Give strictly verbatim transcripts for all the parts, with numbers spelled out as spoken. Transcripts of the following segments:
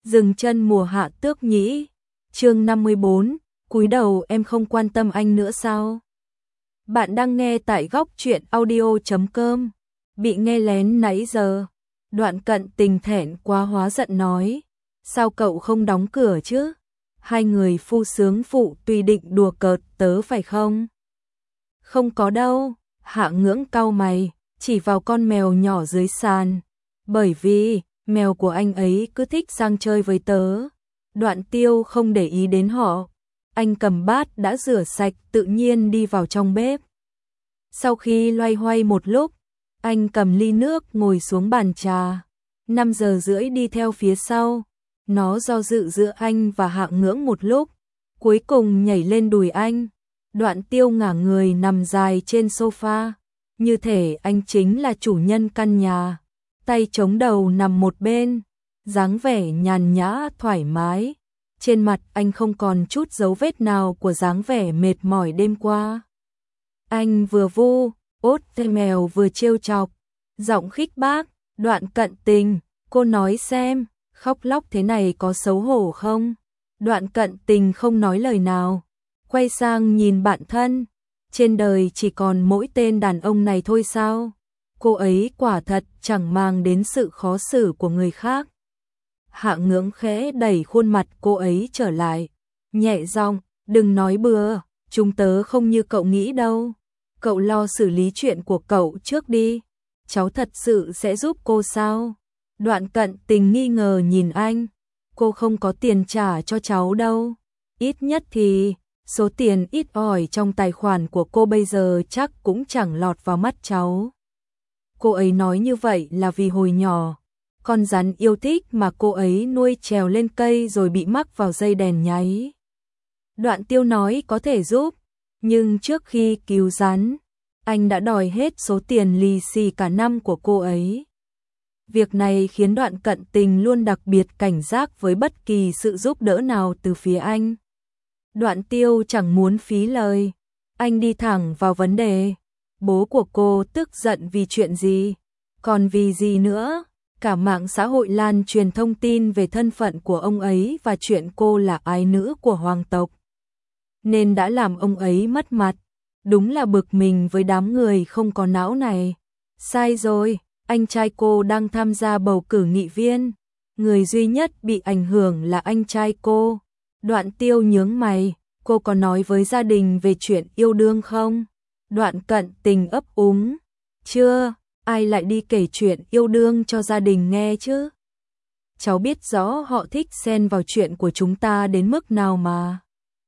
Dừng chân mùa hạ tước nhĩ. Chương năm mươi bốn, cúi đầu em không quan tâm anh nữa sao? Bạn đang nghe tại góc truyện audio chấm com. Bị nghe lén nãy giờ. Đoạn Cận Tình thẹn quá hóa giận nói, sao cậu không đóng cửa chứ? Hai người phu sướng phụ tùy định đùa cợt tớ phải không? Không có đâu. Hạ Ngưỡng cau mày, chỉ vào con mèo nhỏ dưới sàn. Bởi vì mèo của anh ấy cứ thích sang chơi với tớ. Đoạn Tiêu không để ý đến họ. Anh cầm bát đã rửa sạch tự nhiên đi vào trong bếp. Sau khi loay hoay một lúc, anh cầm ly nước ngồi xuống bàn trà. Năm giờ rưỡi đi theo phía sau. Nó do dự giữa anh và Hạ Ngưỡng một lúc, cuối cùng nhảy lên đùi anh. Đoạn Tiêu ngả người nằm dài trên sofa, như thể anh chính là chủ nhân căn nhà. Tay chống đầu nằm một bên, dáng vẻ nhàn nhã thoải mái. Trên mặt anh không còn chút dấu vết nào của dáng vẻ mệt mỏi đêm qua. Anh vừa vu ốt tay mèo vừa trêu chọc, giọng khích bác. Đoạn Cận Tình, cô nói xem, khóc lóc thế này có xấu hổ không? Đoạn Cận Tình không nói lời nào, quay sang nhìn bạn thân. Trên đời chỉ còn mỗi tên đàn ông này thôi sao? Cô ấy quả thật chẳng mang đến sự khó xử của người khác. Hạ Ngưỡng khẽ đẩy khuôn mặt cô ấy trở lại, nhẹ giọng, đừng nói bừa, chúng tớ không như cậu nghĩ đâu. Cậu lo xử lý chuyện của cậu trước đi, cháu thật sự sẽ giúp cô sao? Đoạn Cận Tình nghi ngờ nhìn anh, cô không có tiền trả cho cháu đâu. Ít nhất thì số tiền ít ỏi trong tài khoản của cô bây giờ chắc cũng chẳng lọt vào mắt cháu. Cô ấy nói như vậy là vì hồi nhỏ, con rắn yêu thích mà cô ấy nuôi trèo lên cây rồi bị mắc vào dây đèn nháy. Đoạn Tiêu nói có thể giúp, nhưng trước khi cứu rắn, anh đã đòi hết số tiền lì xì cả năm của cô ấy. Việc này khiến Đoạn Cận Tình luôn đặc biệt cảnh giác với bất kỳ sự giúp đỡ nào từ phía anh. Đoạn Tiêu chẳng muốn phí lời, anh đi thẳng vào vấn đề. Bố của cô tức giận vì chuyện gì? Còn vì gì nữa? Cả mạng xã hội lan truyền thông tin về thân phận của ông ấy và chuyện cô là ái nữ của hoàng tộc, nên đã làm ông ấy mất mặt. Đúng là bực mình với đám người không có não này. Sai rồi, anh trai cô đang tham gia bầu cử nghị viên. Người duy nhất bị ảnh hưởng là anh trai cô. Đoạn Tiêu nhướng mày, cô có nói với gia đình về chuyện yêu đương không? Đoạn Cận Tình ấp úng, chưa, ai lại đi kể chuyện yêu đương cho gia đình nghe chứ? Cháu biết rõ họ thích xen vào chuyện của chúng ta đến mức nào mà.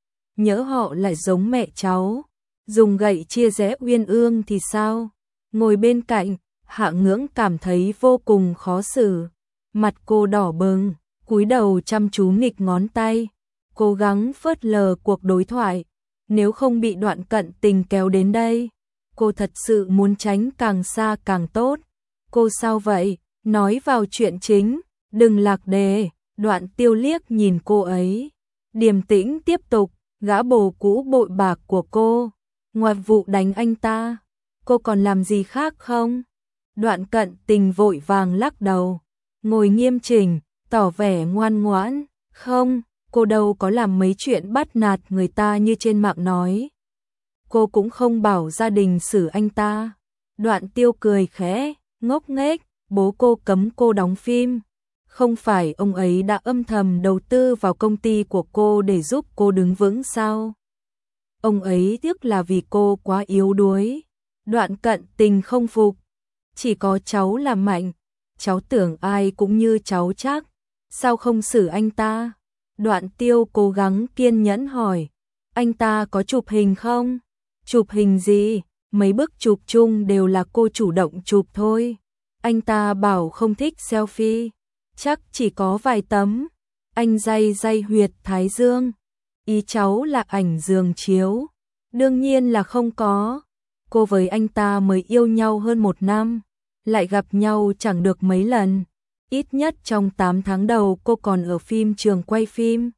Nhỡ họ lại giống mẹ cháu, dùng gậy chia rẽ uyên ương thì sao? Ngồi bên cạnh, Hạ Ngưỡng cảm thấy vô cùng khó xử. Mặt cô đỏ bừng, cúi đầu chăm chú nghịch ngón tay, cố gắng phớt lờ cuộc đối thoại. Nếu không bị Đoạn Cận Tình kéo đến đây, cô thật sự muốn tránh càng xa càng tốt. Cô sao vậy? Nói vào chuyện chính, đừng lạc đề. Đoạn Tiêu liếc nhìn cô ấy, điềm tĩnh tiếp tục. Gã bồ cũ bội bạc của cô, ngoài vụ đánh anh ta, cô còn làm gì khác không? Đoạn Cận Tình vội vàng lắc đầu, ngồi nghiêm chỉnh, tỏ vẻ ngoan ngoãn. Không, cô đâu có làm mấy chuyện bắt nạt người ta như trên mạng nói. Cô cũng không bảo gia đình xử anh ta. Đoạn Tiêu cười khẽ, ngốc nghếch, bố cô cấm cô đóng phim. Không phải ông ấy đã âm thầm đầu tư vào công ty của cô để giúp cô đứng vững sao? Ông ấy tiếc là vì cô quá yếu đuối. Đoạn Cận Tình không phục. Chỉ có cháu là mạnh. Cháu tưởng ai cũng như cháu chắc. Sao không xử anh ta? Đoạn Tiêu cố gắng kiên nhẫn hỏi. Anh ta có chụp hình không? Chụp hình gì? Mấy bức chụp chung đều là cô chủ động chụp thôi. Anh ta bảo không thích selfie. Chắc chỉ có vài tấm. Anh day day huyệt thái dương. Ý cháu là ảnh giường chiếu. Đương nhiên là không có. Cô với anh ta mới yêu nhau hơn một năm, lại gặp nhau chẳng được mấy lần. Ít nhất trong tám tháng đầu cô còn ở phim trường quay phim.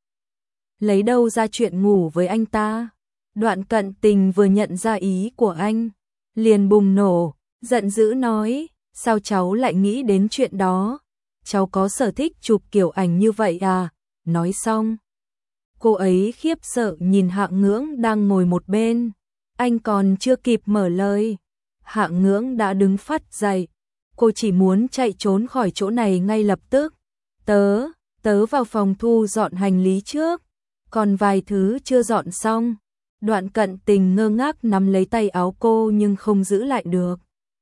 Lấy đâu ra chuyện ngủ với anh ta? Đoạn Cận Tình vừa nhận ra ý của anh, liền bùng nổ, giận dữ nói, sao cháu lại nghĩ đến chuyện đó? cháu có sở thích chụp kiểu ảnh như vậy à? Nói xong, cô ấy khiếp sợ nhìn Hạng Ngưỡng đang ngồi một bên. Anh còn chưa kịp mở lời, Hạng Ngưỡng đã đứng phắt dậy. Cô chỉ muốn chạy trốn khỏi chỗ này ngay lập tức. Tớ, tớ vào phòng thu dọn hành lý trước, còn vài thứ chưa dọn xong. Đoạn Cận Tình ngơ ngác nắm lấy tay áo cô nhưng không giữ lại được.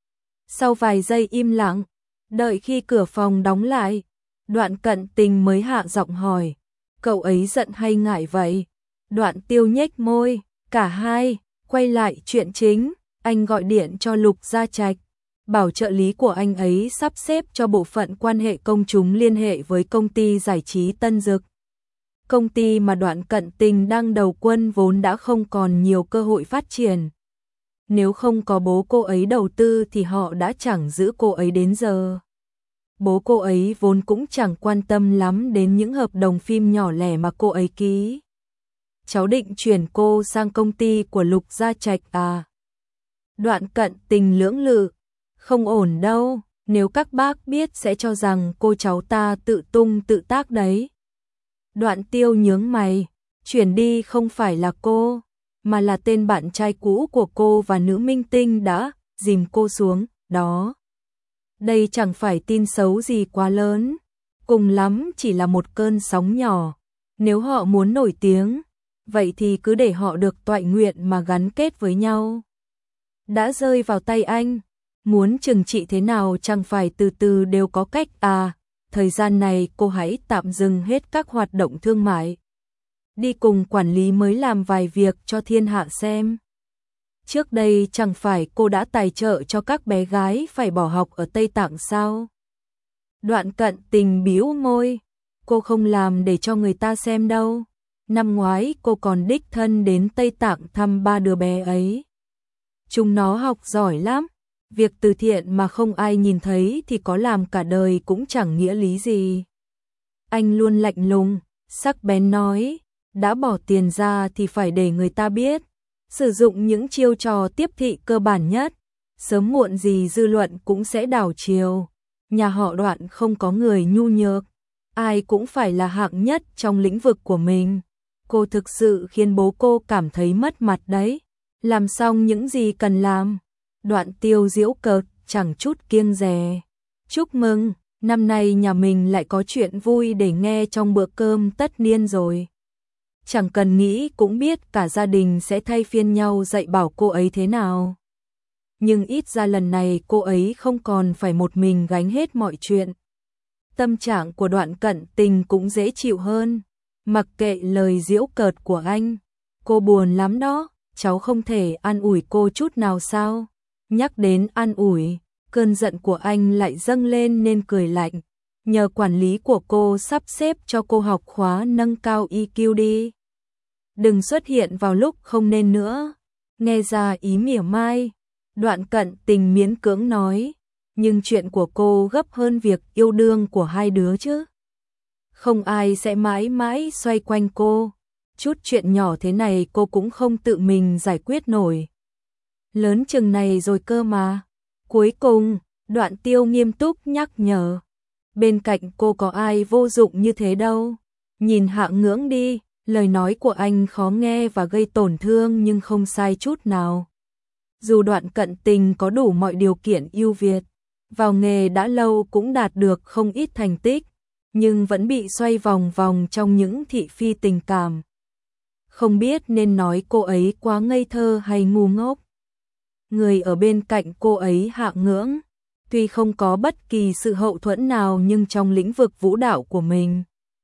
Sau vài giây im lặng, đợi khi cửa phòng đóng lại, Đoạn Cận Tình mới hạ giọng hỏi, cậu ấy giận hay ngại vậy? Đoạn Tiêu nhếch môi, cả hai. Quay lại chuyện chính, anh gọi điện cho Lục Gia Trạch, bảo trợ lý của anh ấy sắp xếp cho bộ phận quan hệ công chúng liên hệ với công ty giải trí Tân Dực. Công ty mà Đoạn Cận Tình đang đầu quân vốn đã không còn nhiều cơ hội phát triển. Nếu không có bố cô ấy đầu tư thì họ đã chẳng giữ cô ấy đến giờ. Bố cô ấy vốn cũng chẳng quan tâm lắm đến những hợp đồng phim nhỏ lẻ mà cô ấy ký. Cháu định chuyển cô sang công ty của Lục Gia Trạch à? Đoạn Cận Tình lưỡng lự, không ổn đâu, nếu các bác biết sẽ cho rằng cô cháu ta tự tung tự tác đấy. Đoạn Tiêu nhướng mày, chuyển đi không phải là cô, mà là tên bạn trai cũ của cô và nữ minh tinh đã dìm cô xuống, đó. Đây chẳng phải tin xấu gì quá lớn, cùng lắm chỉ là một cơn sóng nhỏ. Nếu họ muốn nổi tiếng, vậy thì cứ để họ được toại nguyện mà gắn kết với nhau. Đã rơi vào tay anh, muốn trừng trị thế nào chẳng phải từ từ đều có cách à. Thời gian này cô hãy tạm dừng hết các hoạt động thương mại. Đi cùng quản lý mới làm vài việc cho thiên hạ xem. Trước đây chẳng phải cô đã tài trợ cho các bé gái phải bỏ học ở Tây Tạng sao? Đoạn Cận Tình bĩu môi, cô không làm để cho người ta xem đâu. Năm ngoái cô còn đích thân đến Tây Tạng thăm ba đứa bé ấy. Chúng nó học giỏi lắm. Việc từ thiện mà không ai nhìn thấy thì có làm cả đời cũng chẳng nghĩa lý gì. Anh luôn lạnh lùng, sắc bén nói, đã bỏ tiền ra thì phải để người ta biết. Sử dụng những chiêu trò tiếp thị cơ bản nhất, sớm muộn gì dư luận cũng sẽ đảo chiều. Nhà họ Đoạn không có người nhu nhược, ai cũng phải là hạng nhất trong lĩnh vực của mình. Cô thực sự khiến bố cô cảm thấy mất mặt đấy. Làm xong những gì cần làm, Đoạn Tiêu giễu cợt, chẳng chút kiêng dè. Chúc mừng, năm nay nhà mình lại có chuyện vui để nghe trong bữa cơm tất niên rồi. Chẳng cần nghĩ cũng biết cả gia đình sẽ thay phiên nhau dạy bảo cô ấy thế nào. Nhưng ít ra lần này cô ấy không còn phải một mình gánh hết mọi chuyện. Tâm trạng của Đoạn Cận Tình cũng dễ chịu hơn. Mặc kệ lời giễu cợt của anh, cô buồn lắm đó, cháu không thể an ủi cô chút nào sao? Nhắc đến an ủi, cơn giận của anh lại dâng lên nên cười lạnh. Nhờ quản lý của cô sắp xếp cho cô học khóa nâng cao i kiu đi. Đừng xuất hiện vào lúc không nên nữa. Nghe ra ý mỉa mai, Đoạn Cận Tình miễn cưỡng nói, nhưng chuyện của cô gấp hơn việc yêu đương của hai đứa chứ. Không ai sẽ mãi mãi xoay quanh cô. Chút chuyện nhỏ thế này cô cũng không tự mình giải quyết nổi. Lớn chừng này rồi cơ mà. Cuối cùng, Đoạn Tiêu nghiêm túc nhắc nhở. Bên cạnh cô có ai vô dụng như thế đâu. Nhìn Hạng Ngưỡng đi, lời nói của anh khó nghe và gây tổn thương nhưng không sai chút nào. Dù Đoạn Cận Tình có đủ mọi điều kiện ưu việt, vào nghề đã lâu cũng đạt được không ít thành tích, nhưng vẫn bị xoay vòng vòng trong những thị phi tình cảm. Không biết nên nói cô ấy quá ngây thơ hay ngu ngốc. Người ở bên cạnh cô ấy Hạng Ngưỡng, tuy không có bất kỳ sự hậu thuẫn nào nhưng trong lĩnh vực vũ đạo của mình,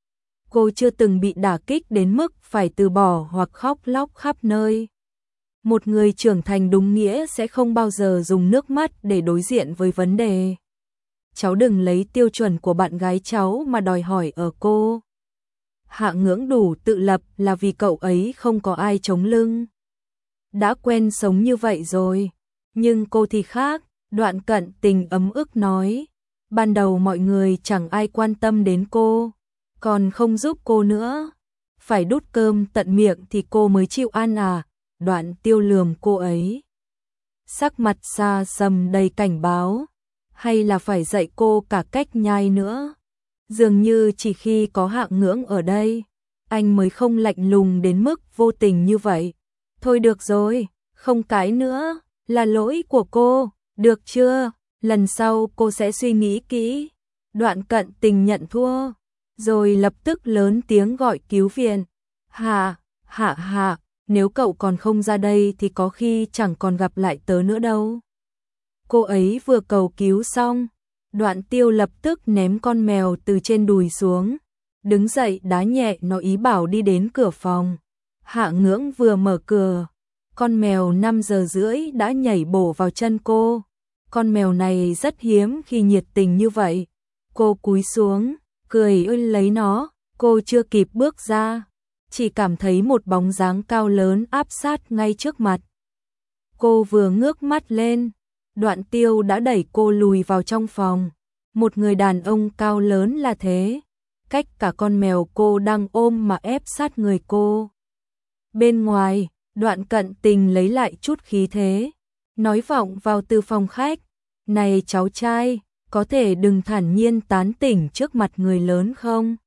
cô chưa từng bị đả kích đến mức phải từ bỏ hoặc khóc lóc khắp nơi. Một người trưởng thành đúng nghĩa sẽ không bao giờ dùng nước mắt để đối diện với vấn đề. Cháu đừng lấy tiêu chuẩn của bạn gái cháu mà đòi hỏi ở cô. Hạng Ngưỡng đủ tự lập là vì cậu ấy không có ai chống lưng. Đã quen sống như vậy rồi, nhưng cô thì khác. Đoạn Cận Tình ấm ức nói, ban đầu mọi người chẳng ai quan tâm đến cô, còn không giúp cô nữa. Phải đút cơm tận miệng thì cô mới chịu ăn à? Đoạn Tiêu lườm cô ấy, sắc mặt xa sầm đầy cảnh báo, hay là phải dạy cô cả cách nhai nữa. Dường như chỉ khi có Hạng Ngưỡng ở đây, anh mới không lạnh lùng đến mức vô tình như vậy. Thôi được rồi, không cãi nữa, là lỗi của cô, được chưa? Lần sau cô sẽ suy nghĩ kỹ. Đoạn Cận Tình nhận thua, rồi lập tức lớn tiếng gọi cứu viện. Hạ, hạ hạ, nếu cậu còn không ra đây thì có khi chẳng còn gặp lại tớ nữa đâu. Cô ấy vừa cầu cứu xong, Đoạn Tiêu lập tức ném con mèo từ trên đùi xuống, đứng dậy đá nhẹ nó ý bảo đi đến cửa phòng. Hạng Ngưỡng vừa mở cửa, con mèo năm giờ rưỡi đã nhảy bổ vào chân cô. Con mèo này rất hiếm khi nhiệt tình như vậy. Cô cúi xuống, cười ơi lấy nó, cô chưa kịp bước ra, chỉ cảm thấy một bóng dáng cao lớn áp sát ngay trước mặt. Cô vừa ngước mắt lên, Đoạn Tiêu đã đẩy cô lùi vào trong phòng. Một người đàn ông cao lớn là thế, cách cả con mèo cô đang ôm mà ép sát người cô. Bên ngoài, Đoạn Cận Tình lấy lại chút khí thế, nói vọng vào từ phòng khách. Này cháu trai, có thể đừng thản nhiên tán tỉnh trước mặt người lớn không?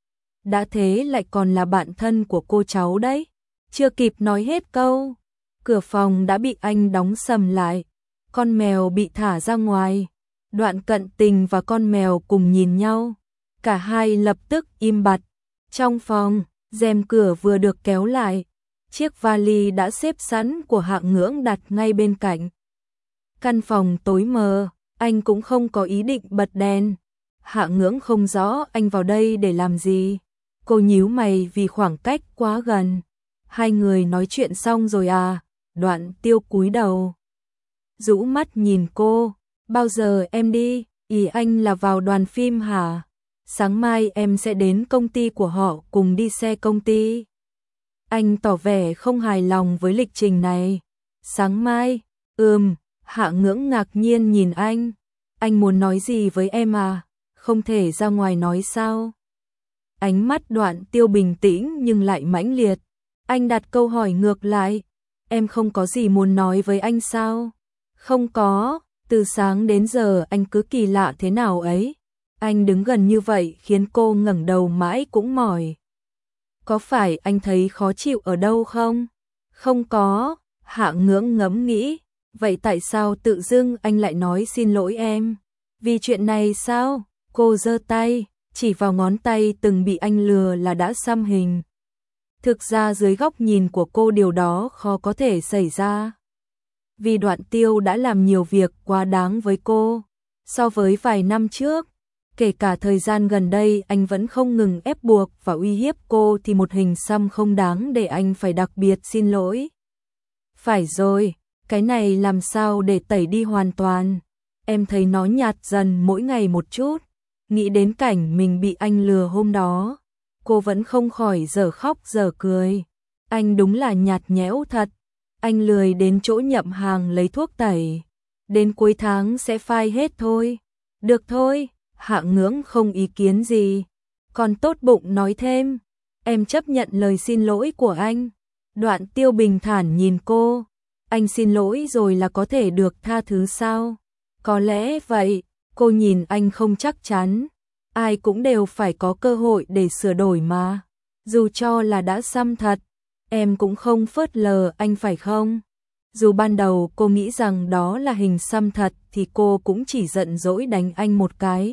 Đã thế lại còn là bạn thân của cô cháu đấy. Chưa kịp nói hết câu, cửa phòng đã bị anh đóng sầm lại. Con mèo bị thả ra ngoài. Đoạn Cận Tình và con mèo cùng nhìn nhau. Cả hai lập tức im bặt. Trong phòng, rèm cửa vừa được kéo lại. Chiếc vali đã xếp sẵn của Hạng Ngưỡng đặt ngay bên cạnh. Căn phòng tối mờ, anh cũng không có ý định bật đèn. Hạng Ngưỡng không rõ anh vào đây để làm gì. Cô nhíu mày vì khoảng cách quá gần. Hai người nói chuyện xong rồi à? Đoạn Tiêu cúi đầu, rũ mắt nhìn cô. Bao giờ em đi? Ý anh là vào đoàn phim hả? Sáng mai em sẽ đến công ty của họ cùng đi xe công ty. Anh tỏ vẻ không hài lòng với lịch trình này. Sáng mai? Ừm. Hạng Ngưỡng ngạc nhiên nhìn anh. Anh muốn nói gì với em à? Không thể ra ngoài nói sao? Ánh mắt Đoạn Tiêu bình tĩnh nhưng lại mãnh liệt. Anh đặt câu hỏi ngược lại. Em không có gì muốn nói với anh sao? Không có, từ sáng đến giờ anh cứ kỳ lạ thế nào ấy. Anh đứng gần như vậy khiến cô ngẩng đầu mãi cũng mỏi. Có phải anh thấy khó chịu ở đâu không? Không có, Hạng Ngưỡng ngẫm nghĩ. Vậy tại sao tự dưng anh lại nói xin lỗi em? Vì chuyện này sao? Cô giơ tay, chỉ vào ngón tay từng bị anh lừa là đã xăm hình. Thực ra dưới góc nhìn của cô điều đó khó có thể xảy ra. Vì Đoạn Tiêu đã làm nhiều việc quá đáng với cô. So với vài năm trước, kể cả thời gian gần đây anh vẫn không ngừng ép buộc và uy hiếp cô thì một hình xăm không đáng để anh phải đặc biệt xin lỗi. Phải rồi, cái này làm sao để tẩy đi hoàn toàn? Em thấy nó nhạt dần mỗi ngày một chút. Nghĩ đến cảnh mình bị anh lừa hôm đó, cô vẫn không khỏi dở khóc dở cười. Anh đúng là nhạt nhẽo thật. Anh lười đến chỗ nhậm hàng lấy thuốc tẩy. Đến cuối tháng sẽ phai hết thôi. Được thôi, Hạng Ngưỡng không ý kiến gì. Còn tốt bụng nói thêm. Em chấp nhận lời xin lỗi của anh. Đoạn Tiêu bình thản nhìn cô. Anh xin lỗi rồi là có thể được tha thứ sao? Có lẽ vậy. Cô nhìn anh không chắc chắn. Ai cũng đều phải có cơ hội để sửa đổi mà. Dù cho là đã xăm thật, em cũng không phớt lờ anh phải không? Dù ban đầu cô nghĩ rằng đó là hình xăm thật thì cô cũng chỉ giận dỗi đánh anh một cái.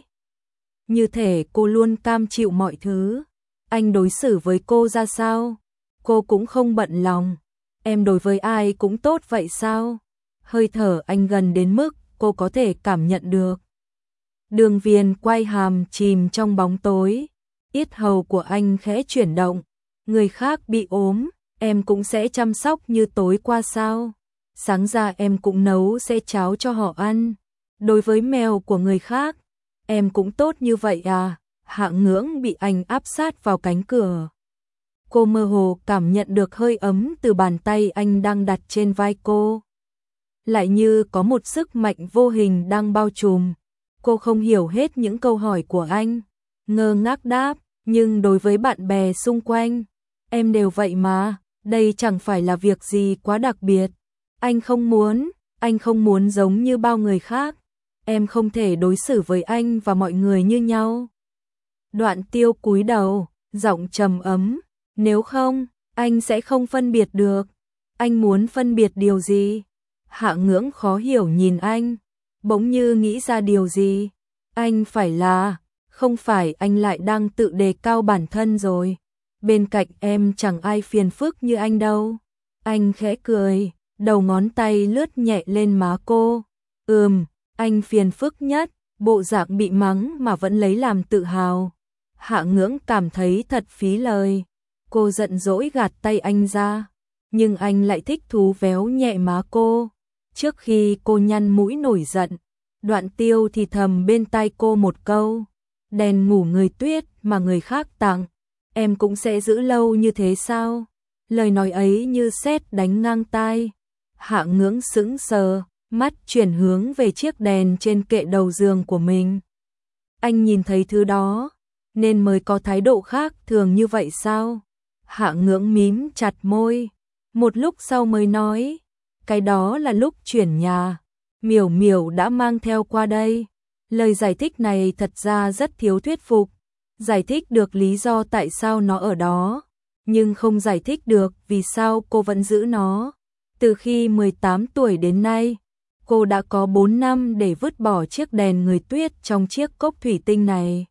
Như thể cô luôn cam chịu mọi thứ. Anh đối xử với cô ra sao? Cô cũng không bận lòng. Em đối với ai cũng tốt vậy sao? Hơi thở anh gần đến mức cô có thể cảm nhận được. Đường Viền quay hàm chìm trong bóng tối. Yết hầu của anh khẽ chuyển động. Người khác bị ốm, em cũng sẽ chăm sóc như tối qua sao? Sáng ra em cũng nấu sẽ cháo cho họ ăn. Đối với mèo của người khác, em cũng tốt như vậy à? Hạng Ngưỡng bị anh áp sát vào cánh cửa. Cô mơ hồ cảm nhận được hơi ấm từ bàn tay anh đang đặt trên vai cô. Lại như có một sức mạnh vô hình đang bao trùm. Cô không hiểu hết những câu hỏi của anh. Ngơ ngác đáp, nhưng đối với bạn bè xung quanh, em đều vậy mà, đây chẳng phải là việc gì quá đặc biệt. Anh không muốn, anh không muốn giống như bao người khác. Em không thể đối xử với anh và mọi người như nhau. Đoạn Tiêu cúi đầu, giọng trầm ấm, nếu không, anh sẽ không phân biệt được. Anh muốn phân biệt điều gì? Hạ Ngưỡng khó hiểu nhìn anh, bỗng như nghĩ ra điều gì. Anh phải là, không phải anh lại đang tự đề cao bản thân rồi. Bên cạnh em chẳng ai phiền phức như anh đâu. Anh khẽ cười, đầu ngón tay lướt nhẹ lên má cô. Ừm, anh phiền phức nhất, bộ dạng bị mắng mà vẫn lấy làm tự hào. Hạ Ngưỡng cảm thấy thật phí lời. Cô giận dỗi gạt tay anh ra, nhưng anh lại thích thú véo nhẹ má cô. Trước khi cô nhăn mũi nổi giận, Đoạn Tiêu thì thầm bên tai cô một câu, đèn ngủ người Tuyết mà người khác tặng, em cũng sẽ giữ lâu như thế sao? Lời nói ấy như sét đánh ngang tai. Hạ Ngưỡng sững sờ, mắt chuyển hướng về chiếc đèn trên kệ đầu giường của mình. Anh nhìn thấy thứ đó, nên mới có thái độ khác thường như vậy sao? Hạ Ngưỡng mím chặt môi, một lúc sau mới nói, cái đó là lúc chuyển nhà, Miểu Miểu đã mang theo qua đây. Lời giải thích này thật ra rất thiếu thuyết phục, giải thích được lý do tại sao nó ở đó, nhưng không giải thích được vì sao cô vẫn giữ nó. Từ khi mười tám tuổi đến nay, cô đã có bốn năm để vứt bỏ chiếc đèn người Tuyết trong chiếc cốc thủy tinh này.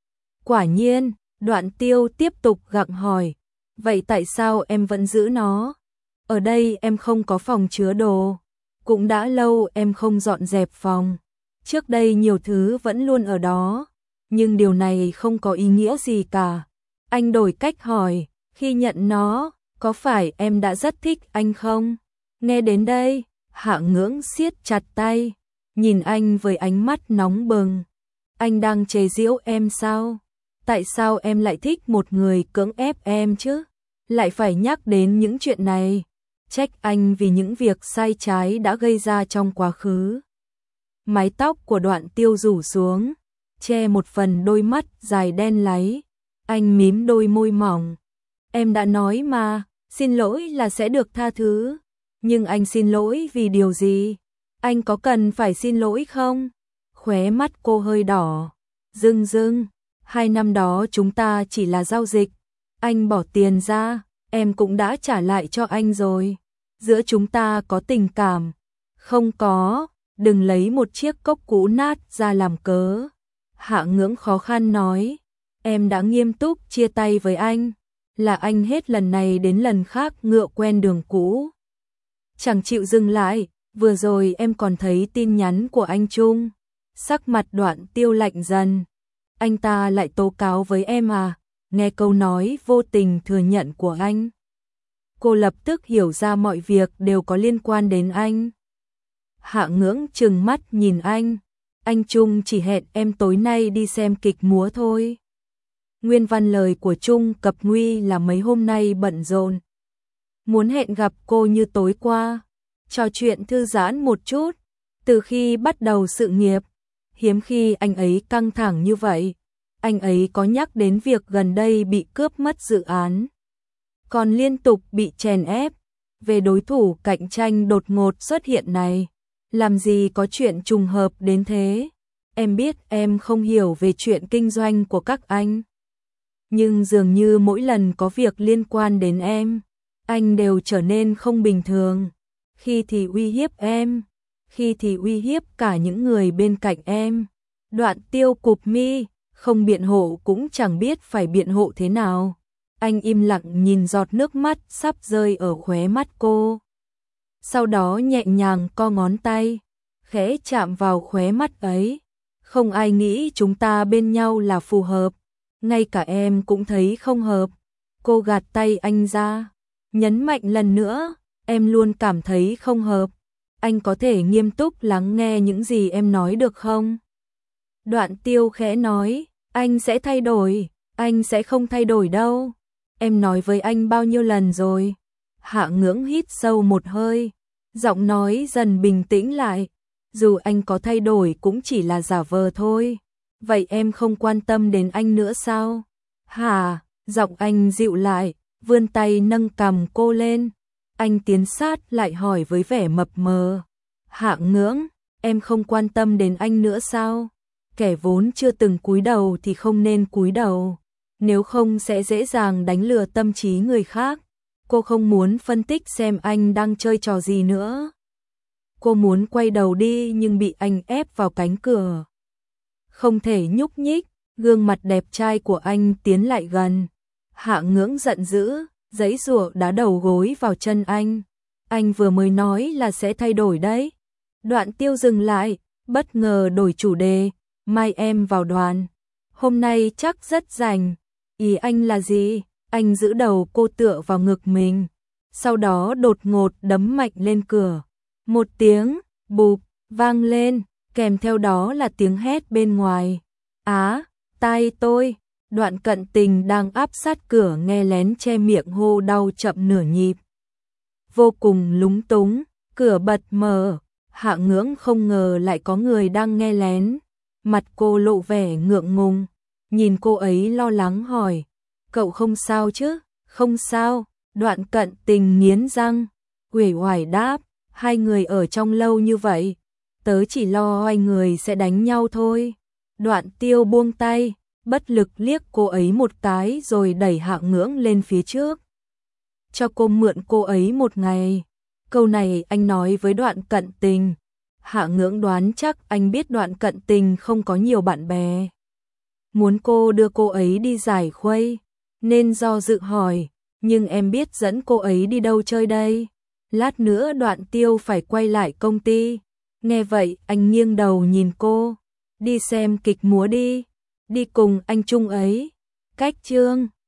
Quả nhiên, Đoạn Tiêu tiếp tục gặng hỏi, vậy tại sao em vẫn giữ nó? Ở đây em không có phòng chứa đồ, cũng đã lâu em không dọn dẹp phòng. Trước đây nhiều thứ vẫn luôn ở đó, nhưng điều này không có ý nghĩa gì cả. Anh đổi cách hỏi, khi nhận nó, có phải em đã rất thích anh không? Nghe đến đây, Hạ Ngưỡng siết chặt tay, nhìn anh với ánh mắt nóng bừng. Anh đang chế giễu em sao? Tại sao em lại thích một người cưỡng ép em chứ? Lại phải nhắc đến những chuyện này, trách anh vì những việc sai trái đã gây ra trong quá khứ. Mái tóc của Đoạn Tiêu rủ xuống, che một phần đôi mắt dài đen láy. Anh mím đôi môi mỏng. Em đã nói mà, xin lỗi là sẽ được tha thứ. Nhưng anh xin lỗi vì điều gì? Anh có cần phải xin lỗi không? Khóe mắt cô hơi đỏ. Dưng dưng, hai năm đó chúng ta chỉ là giao dịch. Anh bỏ tiền ra, em cũng đã trả lại cho anh rồi. Giữa chúng ta có tình cảm. Không có, đừng lấy một chiếc cốc cũ nát ra làm cớ. Hạ Ngưỡng khó khăn nói, em đã nghiêm túc chia tay với anh. Là anh hết lần này đến lần khác ngựa quen đường cũ. Chẳng chịu dừng lại, vừa rồi em còn thấy tin nhắn của anh Trung. Sắc mặt Đoạn Tiêu lạnh dần. Anh ta lại tố cáo với em à? Nghe câu nói vô tình thừa nhận của anh, cô lập tức hiểu ra mọi việc đều có liên quan đến anh. Hạ Ngưỡng trừng mắt nhìn anh. Anh Trung chỉ hẹn em tối nay đi xem kịch múa thôi. Nguyên văn lời của Trung Cập Nguy là mấy hôm nay bận rộn, muốn hẹn gặp cô như tối qua, trò chuyện thư giãn một chút. Từ khi bắt đầu sự nghiệp, hiếm khi anh ấy căng thẳng như vậy. Anh ấy có nhắc đến việc gần đây bị cướp mất dự án, còn liên tục bị chèn ép. Về đối thủ cạnh tranh đột ngột xuất hiện này, làm gì có chuyện trùng hợp đến thế. Em biết em không hiểu về chuyện kinh doanh của các anh, nhưng dường như mỗi lần có việc liên quan đến em, anh đều trở nên không bình thường. Khi thì uy hiếp em, khi thì uy hiếp cả những người bên cạnh em. Đoạn Tiêu cụp mi, không biện hộ cũng chẳng biết phải biện hộ thế nào. Anh im lặng nhìn giọt nước mắt sắp rơi ở khóe mắt cô. Sau đó nhẹ nhàng co ngón tay, khẽ chạm vào khóe mắt ấy. Không ai nghĩ chúng ta bên nhau là phù hợp, ngay cả em cũng thấy không hợp. Cô gạt tay anh ra, nhấn mạnh lần nữa, em luôn cảm thấy không hợp. Anh có thể nghiêm túc lắng nghe những gì em nói được không? Đoạn Tiêu khẽ nói, anh sẽ thay đổi, anh sẽ không thay đổi đâu. Em nói với anh bao nhiêu lần rồi? Hạ Ngưỡng hít sâu một hơi, giọng nói dần bình tĩnh lại. Dù anh có thay đổi cũng chỉ là giả vờ thôi. Vậy em không quan tâm đến anh nữa sao? Hả? Giọng anh dịu lại, vươn tay nâng cằm cô lên. Anh tiến sát lại hỏi với vẻ mập mờ. Hạ Ngưỡng, em không quan tâm đến anh nữa sao? kẻ vốn chưa từng cúi đầu thì không nên cúi đầu, nếu không sẽ dễ dàng đánh lừa tâm trí người khác. Cô không muốn phân tích xem anh đang chơi trò gì nữa. Cô muốn quay đầu đi nhưng bị anh ép vào cánh cửa. Không thể nhúc nhích, gương mặt đẹp trai của anh tiến lại gần. Hạ Ngưỡng giận dữ, giãy giụa đá đầu gối vào chân anh. Anh vừa mới nói là sẽ thay đổi đấy. Đoạn Tiêu dừng lại, bất ngờ đổi chủ đề. Mai em vào đoàn. Hôm nay chắc rất rảnh. Ý anh là gì? Anh giữ đầu cô tựa vào ngực mình. Sau đó đột ngột đấm mạnh lên cửa. Một tiếng bụp vang lên, kèm theo đó là tiếng hét bên ngoài. Á, tai tôi. Đoạn Cận Tình đang áp sát cửa nghe lén che miệng hô đau chậm nửa nhịp. Vô cùng lúng túng, cửa bật mở. Hạ Ngưỡng không ngờ lại có người đang nghe lén. Mặt cô lộ vẻ ngượng ngùng, nhìn cô ấy lo lắng hỏi. Cậu không sao chứ? Không sao. Đoạn Cận Tình nghiến răng, uể oải đáp. Hai người ở trong lâu như vậy, tớ chỉ lo hai người sẽ đánh nhau thôi. Đoạn Tiêu buông tay, bất lực liếc cô ấy một cái rồi đẩy Hạ Ngưỡng lên phía trước. Cho cô mượn cô ấy một ngày. Câu này anh nói với Đoạn Cận Tình. Hạ Ngưỡng đoán chắc anh biết Đoạn Cận Tình không có nhiều bạn bè. Muốn cô đưa cô ấy đi giải khuây, nên do dự hỏi, nhưng em biết dẫn cô ấy đi đâu chơi đây? Lát nữa Đoạn Tiêu phải quay lại công ty. Nghe vậy anh nghiêng đầu nhìn cô. Đi xem kịch múa đi. Đi cùng anh Trung ấy. Cách Trương.